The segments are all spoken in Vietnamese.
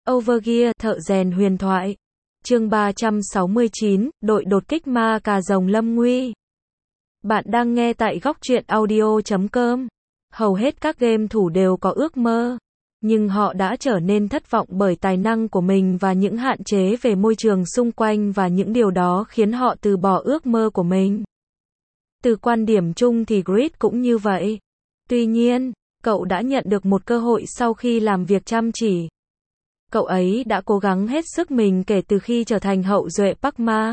Overgear, thợ rèn huyền thoại. Chương 369, đội đột kích ma cà rồng lâm nguy. Bạn đang nghe tại góc truyện audio.com. Hầu hết các game thủ đều có ước mơ, nhưng họ đã trở nên thất vọng bởi tài năng của mình và những hạn chế về môi trường xung quanh, và những điều đó khiến họ từ bỏ ước mơ của mình. Từ quan điểm chung thì Grid cũng như vậy. Tuy nhiên, cậu đã nhận được một cơ hội sau khi làm việc chăm chỉ. Cậu ấy đã cố gắng hết sức mình kể từ khi trở thành hậu duệ Pac-Ma.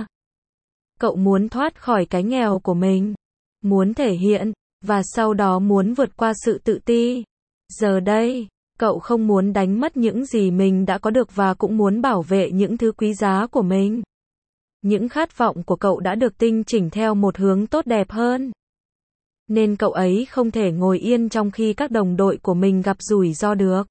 Cậu muốn thoát khỏi cái nghèo của mình, muốn thể hiện, và sau đó muốn vượt qua sự tự ti. Giờ đây, cậu không muốn đánh mất những gì mình đã có được và cũng muốn bảo vệ những thứ quý giá của mình. Những khát vọng của cậu đã được tinh chỉnh theo một hướng tốt đẹp hơn. Nên cậu ấy không thể ngồi yên trong khi các đồng đội của mình gặp rủi ro được.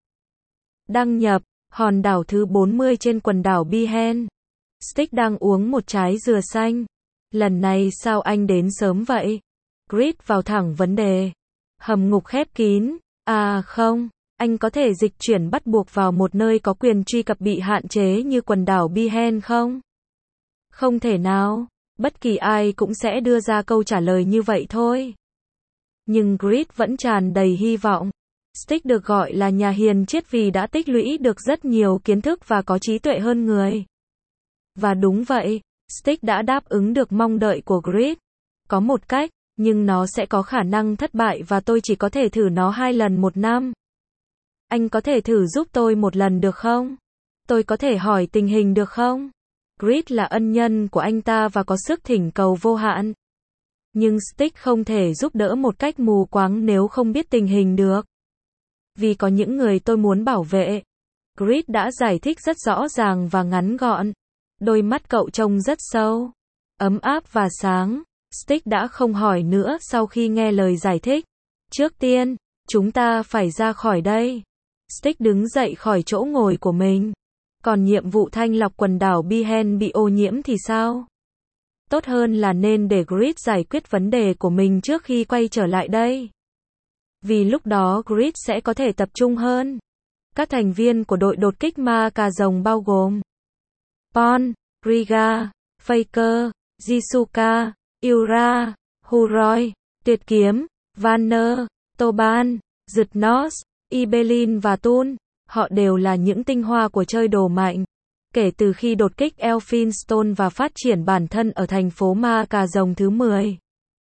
Đăng nhập, hòn đảo thứ 40 trên quần đảo Bihen. Stick đang uống một trái dừa xanh. Lần này sao anh đến sớm vậy? Grid vào thẳng vấn đề. Hầm ngục khép kín. À không, anh có thể dịch chuyển bắt buộc vào một nơi có quyền truy cập bị hạn chế như quần đảo Bihen không? Không thể nào, bất kỳ ai cũng sẽ đưa ra câu trả lời như vậy thôi. Nhưng Grid vẫn tràn đầy hy vọng. Stick được gọi là nhà hiền triết vì đã tích lũy được rất nhiều kiến thức và có trí tuệ hơn người. Và đúng vậy, Stick đã đáp ứng được mong đợi của Grid. Có một cách, nhưng nó sẽ có khả năng thất bại và tôi chỉ có thể thử nó 2 lần một năm. Anh có thể thử giúp tôi một lần được không? Tôi có thể hỏi tình hình được không? Grid là ân nhân của anh ta và có sức thỉnh cầu vô hạn. Nhưng Stick không thể giúp đỡ một cách mù quáng nếu không biết tình hình được. Vì có những người tôi muốn bảo vệ. Grid đã giải thích rất rõ ràng và ngắn gọn. Đôi mắt cậu trông rất sâu, ấm áp và sáng. Stick đã không hỏi nữa sau khi nghe lời giải thích. Trước tiên, chúng ta phải ra khỏi đây. Stick đứng dậy khỏi chỗ ngồi của mình. Còn nhiệm vụ thanh lọc quần đảo Bihen bị ô nhiễm thì sao? Tốt hơn là nên để Grid giải quyết vấn đề của mình trước khi quay trở lại đây. Vì lúc đó Grid sẽ có thể tập trung hơn. Các thành viên của đội đột kích ma cà rồng bao gồm Pon, Riga, Faker, Jisuka, Yura, Huroi, Tuyệt Kiếm, Vanner, Toban, Dutnos, Ibelin và Tun. Họ đều là những tinh hoa của chơi đồ mạnh. Kể từ khi đột kích Elphinstone và phát triển bản thân ở thành phố ma cà rồng thứ 10.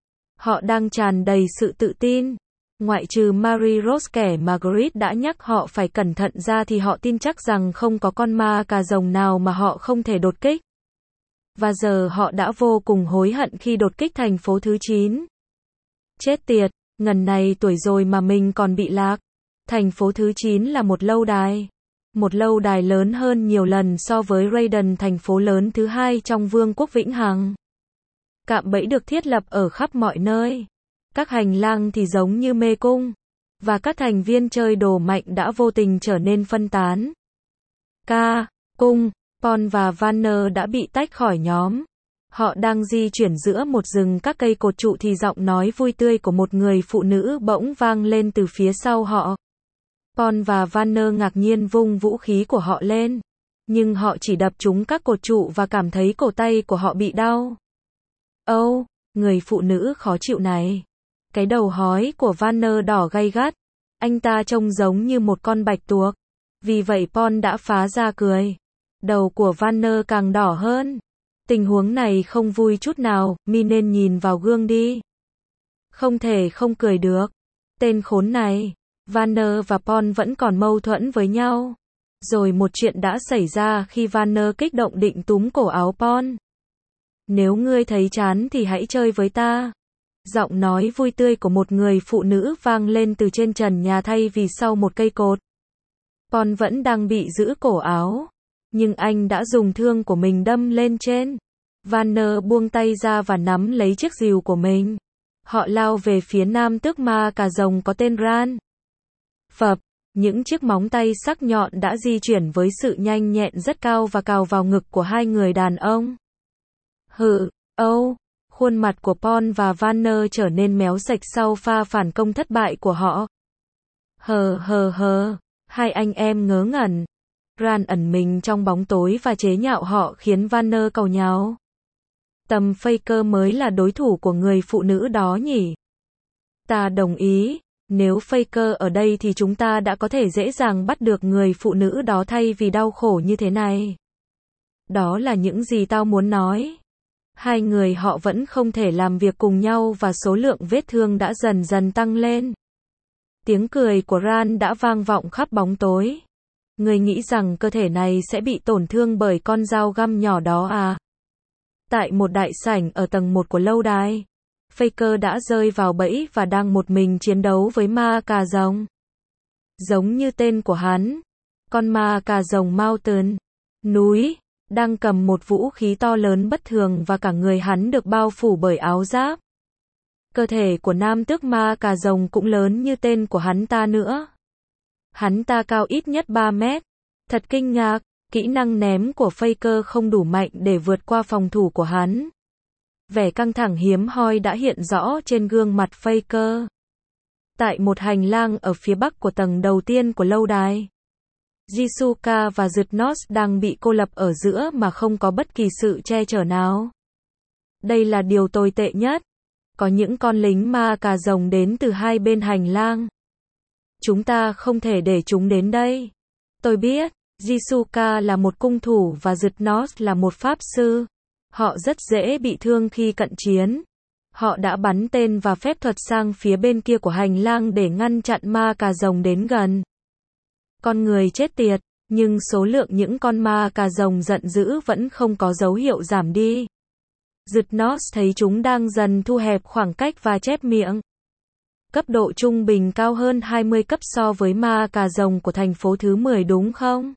Họ đang tràn đầy sự tự tin. Ngoại trừ Mary Rose kẻ mà Grid đã nhắc họ phải cẩn thận ra thì họ tin chắc rằng không có con ma cà rồng nào mà họ không thể đột kích. Và giờ họ đã vô cùng hối hận khi đột kích thành phố thứ 9. Chết tiệt, ngần này tuổi rồi mà mình còn bị lạc. Thành phố thứ 9 là một lâu đài. Một lâu đài lớn hơn nhiều lần so với Raiden, thành phố lớn thứ 2 trong Vương quốc Vĩnh Hằng. Cạm bẫy được thiết lập ở khắp mọi nơi. Các hành lang thì giống như mê cung. Và các thành viên chơi đồ mạnh đã vô tình trở nên phân tán. Cung, Pon và Vanner đã bị tách khỏi nhóm. Họ đang di chuyển giữa một rừng các cây cột trụ thì giọng nói vui tươi của một người phụ nữ bỗng vang lên từ phía sau họ. Pon và Vanner ngạc nhiên vung vũ khí của họ lên. Nhưng họ chỉ đập trúng các cột trụ và cảm thấy cổ tay của họ bị đau. Âu, người phụ nữ khó chịu này. Cái đầu hói của Vanner đỏ gay gắt. Anh ta trông giống như một con bạch tuộc. Vì vậy Pon đã phá ra cười. Đầu của Vanner càng đỏ hơn. Tình huống này không vui chút nào, mi nên nhìn vào gương đi. Không thể không cười được. Tên khốn này. Vanner và Pon vẫn còn mâu thuẫn với nhau. Rồi một chuyện đã xảy ra khi Vanner kích động định túm cổ áo Pon. Nếu ngươi thấy chán thì hãy chơi với ta. Giọng nói vui tươi của một người phụ nữ vang lên từ trên trần nhà thay vì sau một cây cột. Pon vẫn đang bị giữ cổ áo. Nhưng anh đã dùng thương của mình đâm lên trên. Vanner buông tay ra và nắm lấy chiếc rìu của mình. Họ lao về phía nam tước ma cà rồng có tên Ran. Phập, những chiếc móng tay sắc nhọn đã di chuyển với sự nhanh nhẹn rất cao và cào vào ngực của hai người đàn ông. Khuôn mặt của Pon và Vanner trở nên méo sạch sau pha phản công thất bại của họ. Hai anh em ngớ ngẩn. Ran ẩn mình trong bóng tối và chế nhạo họ khiến Vanner cầu nhau. Tầm Faker mới là đối thủ của người phụ nữ đó nhỉ? Ta đồng ý, nếu Faker ở đây thì chúng ta đã có thể dễ dàng bắt được người phụ nữ đó thay vì đau khổ như thế này. Đó là những gì tao muốn nói. Hai người họ vẫn không thể làm việc cùng nhau và số lượng vết thương đã dần dần tăng lên. Tiếng cười của Ran đã vang vọng khắp bóng tối. Ngươi nghĩ rằng cơ thể này sẽ bị tổn thương bởi con dao găm nhỏ đó à? Tại một đại sảnh ở tầng 1 của lâu đài, Faker đã rơi vào bẫy và đang một mình chiến đấu với ma cà rồng. Giống như tên của hắn, con ma cà rồng Mountain, núi, đang cầm một vũ khí to lớn bất thường và cả người hắn được bao phủ bởi áo giáp. Cơ thể của nam tước ma cà rồng cũng lớn như tên của hắn ta nữa. Hắn ta cao ít nhất 3 mét. Thật kinh ngạc, kỹ năng ném của Faker không đủ mạnh để vượt qua phòng thủ của hắn. Vẻ căng thẳng hiếm hoi đã hiện rõ trên gương mặt Faker. Tại một hành lang ở phía bắc của tầng đầu tiên của lâu đài, Jisuka và Zydnos đang bị cô lập ở giữa mà không có bất kỳ sự che chở nào. Đây là điều tồi tệ nhất. Có những con lính ma cà rồng đến từ hai bên hành lang. Chúng ta không thể để chúng đến đây. Tôi biết, Jisuka là một cung thủ và Zydnos là một pháp sư. Họ rất dễ bị thương khi cận chiến. Họ đã bắn tên và phép thuật sang phía bên kia của hành lang để ngăn chặn ma cà rồng đến gần. Con người chết tiệt, nhưng số lượng những con ma cà rồng giận dữ vẫn không có dấu hiệu giảm đi. Zydnos thấy chúng đang dần thu hẹp khoảng cách và chép miệng. Cấp độ trung bình cao hơn 20 cấp so với ma cà rồng của thành phố thứ 10 đúng không?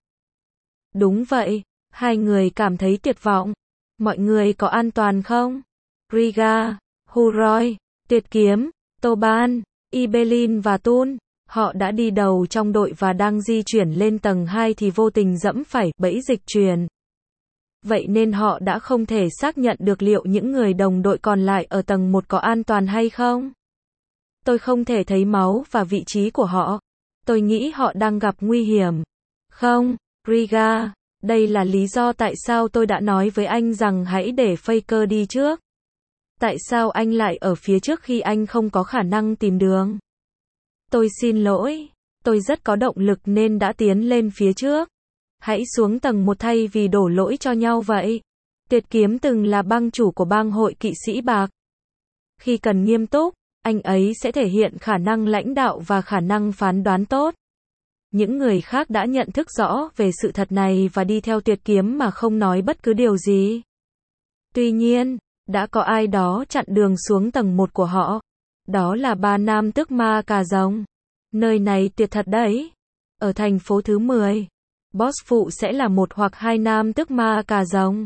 Đúng vậy, hai người cảm thấy tuyệt vọng. Mọi người có an toàn không? Riga, Huroi, Tuyệt Kiếm, Toban, Ibelin và Tun, họ đã đi đầu trong đội và đang di chuyển lên tầng 2 thì vô tình dẫm phải bẫy dịch truyền. Vậy nên họ đã không thể xác nhận được liệu những người đồng đội còn lại ở tầng 1 có an toàn hay không. Tôi không thể thấy máu và vị trí của họ. Tôi nghĩ họ đang gặp nguy hiểm. Không, Riga, đây là lý do tại sao tôi đã nói với anh rằng hãy để Faker đi trước. Tại sao anh lại ở phía trước khi anh không có khả năng tìm đường? Tôi xin lỗi, tôi rất có động lực nên đã tiến lên phía trước. Hãy xuống tầng 1 thay vì đổ lỗi cho nhau vậy. Tuyệt Kiếm từng là bang chủ của bang hội kỵ sĩ bạc. Khi cần nghiêm túc, anh ấy sẽ thể hiện khả năng lãnh đạo và khả năng phán đoán tốt. Những người khác đã nhận thức rõ về sự thật này và đi theo Tuyệt Kiếm mà không nói bất cứ điều gì. Tuy nhiên, đã có ai đó chặn đường xuống tầng 1 của họ. Đó là ba nam tước ma cà rồng. Nơi này tuyệt thật đấy. Ở thành phố thứ 10, boss phụ sẽ là một hoặc hai nam tước ma cà rồng.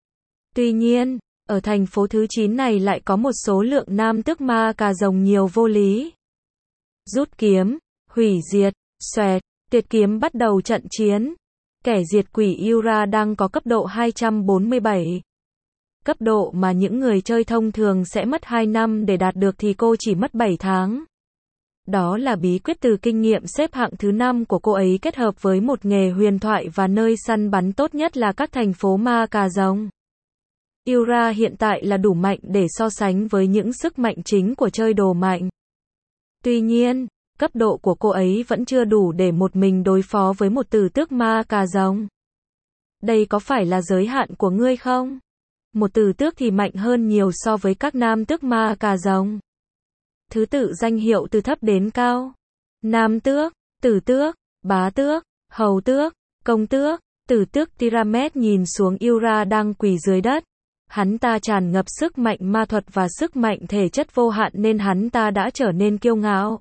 Tuy nhiên, ở thành phố thứ 9 này lại có một số lượng nam tước ma cà rồng nhiều vô lý. Rút kiếm, hủy diệt, xoẹt, Tuyệt Kiếm bắt đầu trận chiến. Kẻ diệt quỷ Yura đang có cấp độ 247. Cấp độ mà những người chơi thông thường sẽ mất 2 năm để đạt được thì cô chỉ mất 7 tháng. Đó là bí quyết từ kinh nghiệm xếp hạng thứ 5 của cô ấy kết hợp với một nghề huyền thoại và nơi săn bắn tốt nhất là các thành phố ma cà rồng. Yura hiện tại là đủ mạnh để so sánh với những sức mạnh chính của chơi đồ mạnh. Tuy nhiên, cấp độ của cô ấy vẫn chưa đủ để một mình đối phó với một tử tước ma cà rồng. Đây có phải là giới hạn của ngươi không? Một tử tước thì mạnh hơn nhiều so với các nam tước ma cà rồng. Thứ tự danh hiệu từ thấp đến cao. Nam tước, tử tước, bá tước, hầu tước, công tước. Tử tước Tiramet nhìn xuống Yura đang quỳ dưới đất. Hắn ta tràn ngập sức mạnh ma thuật và sức mạnh thể chất vô hạn nên hắn ta đã trở nên kiêu ngạo.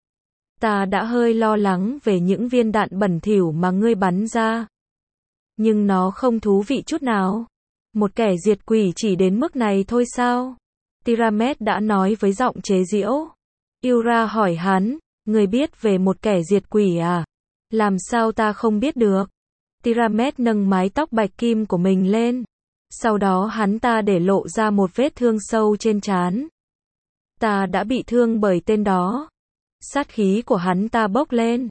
Ta đã hơi lo lắng về những viên đạn bẩn thỉu mà ngươi bắn ra. Nhưng nó không thú vị chút nào. Một kẻ diệt quỷ chỉ đến mức này thôi sao? Tiramet đã nói với giọng chế giễu. Yura hỏi hắn, ngươi biết về một kẻ diệt quỷ à? Làm sao ta không biết được? Tiramet nâng mái tóc bạch kim của mình lên. Sau đó hắn ta để lộ ra một vết thương sâu trên trán. Ta đã bị thương bởi tên đó. Sát khí của hắn ta bốc lên.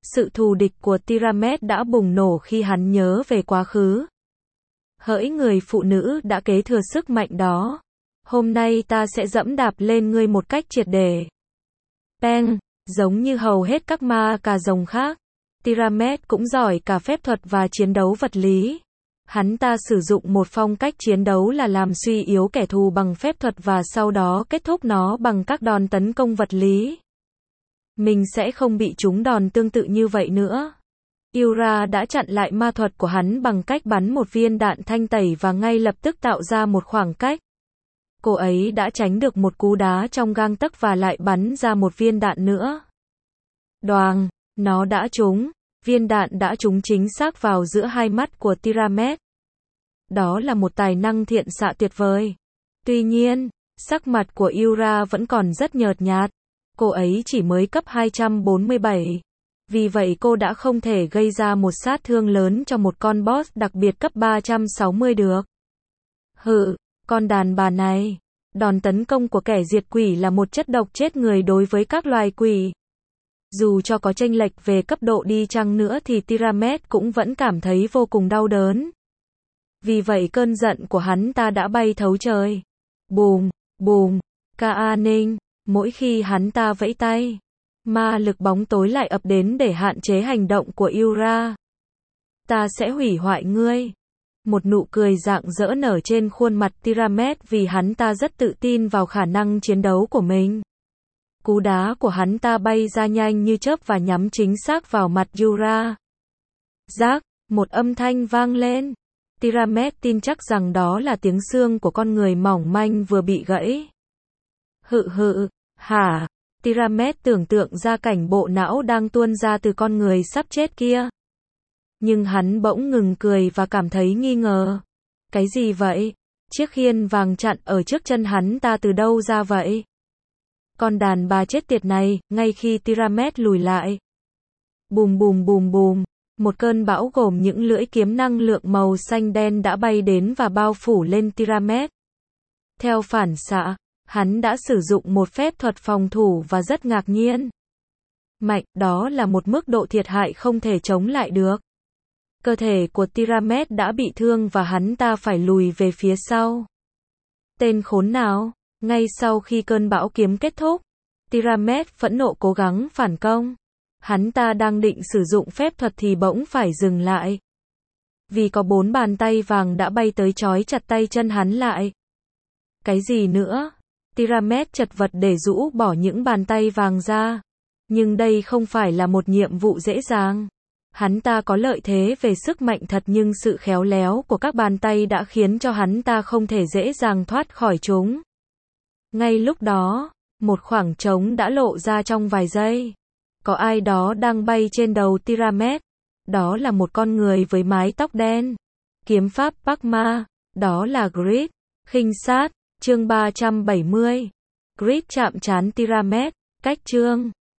Sự thù địch của Tiamat đã bùng nổ khi hắn nhớ về quá khứ. Hỡi người phụ nữ đã kế thừa sức mạnh đó. Hôm nay ta sẽ dẫm đạp lên ngươi một cách triệt để. Peng, giống như hầu hết các ma cà rồng khác, Tiamat cũng giỏi cả phép thuật và chiến đấu vật lý. Hắn ta sử dụng một phong cách chiến đấu là làm suy yếu kẻ thù bằng phép thuật và sau đó kết thúc nó bằng các đòn tấn công vật lý. Mình sẽ không bị trúng đòn tương tự như vậy nữa. Yura đã chặn lại ma thuật của hắn bằng cách bắn một viên đạn thanh tẩy và ngay lập tức tạo ra một khoảng cách. Cô ấy đã tránh được một cú đá trong gang tấc và lại bắn ra một viên đạn nữa. Đoàng, nó đã trúng. Viên đạn đã trúng chính xác vào giữa hai mắt của Tiamat. Đó là một tài năng thiện xạ tuyệt vời. Tuy nhiên, sắc mặt của Yura vẫn còn rất nhợt nhạt. Cô ấy chỉ mới cấp 247. Vì vậy cô đã không thể gây ra một sát thương lớn cho một con boss đặc biệt cấp 360 được. Hự, con đàn bà này. Đòn tấn công của kẻ diệt quỷ là một chất độc chết người đối với các loài quỷ. Dù cho có chênh lệch về cấp độ đi chăng nữa thì Tiamat cũng vẫn cảm thấy vô cùng đau đớn. Vì vậy cơn giận của hắn ta đã bay thấu trời. Bùm, bùm, ca ninh, mỗi khi hắn ta vẫy tay, ma lực bóng tối lại ập đến để hạn chế hành động của Yura. Ta sẽ hủy hoại ngươi. Một nụ cười rạng rỡ nở trên khuôn mặt Tiamat vì hắn ta rất tự tin vào khả năng chiến đấu của mình. Cú đá của hắn ta bay ra nhanh như chớp và nhắm chính xác vào mặt Yura. Rác, một âm thanh vang lên. Tiamat tin chắc rằng đó là tiếng xương của con người mỏng manh vừa bị gãy. Hự, hả? Tiamat tưởng tượng ra cảnh bộ não đang tuôn ra từ con người sắp chết kia. Nhưng hắn bỗng ngừng cười và cảm thấy nghi ngờ. Cái gì vậy? Chiếc khiên vàng chặn ở trước chân hắn ta từ đâu ra vậy? Con đàn bà chết tiệt này, ngay khi Tiamat lùi lại. Bùm bùm bùm bùm, một cơn bão gồm những lưỡi kiếm năng lượng màu xanh đen đã bay đến và bao phủ lên Tiamat. Theo phản xạ, hắn đã sử dụng một phép thuật phòng thủ và rất ngạc nhiên. Mạnh, đó là một mức độ thiệt hại không thể chống lại được. Cơ thể của Tiamat đã bị thương và hắn ta phải lùi về phía sau. Tên khốn nào! Ngay sau khi cơn bão kiếm kết thúc, Tiamat phẫn nộ cố gắng phản công. Hắn ta đang định sử dụng phép thuật thì bỗng phải dừng lại. Vì có 4 bàn tay vàng đã bay tới trói chặt tay chân hắn lại. Cái gì nữa? Tiamat chật vật để rũ bỏ những bàn tay vàng ra. Nhưng đây không phải là một nhiệm vụ dễ dàng. Hắn ta có lợi thế về sức mạnh thật nhưng sự khéo léo của các bàn tay đã khiến cho hắn ta không thể dễ dàng thoát khỏi chúng. Ngay lúc đó, một khoảng trống đã lộ ra trong vài giây. Có ai đó đang bay trên đầu Tiamat. Đó là một con người với mái tóc đen. Kiếm pháp Pakma. Đó là Grid. Khinh sát. Chương 370. Grid chạm trán Tiamat. Cách chương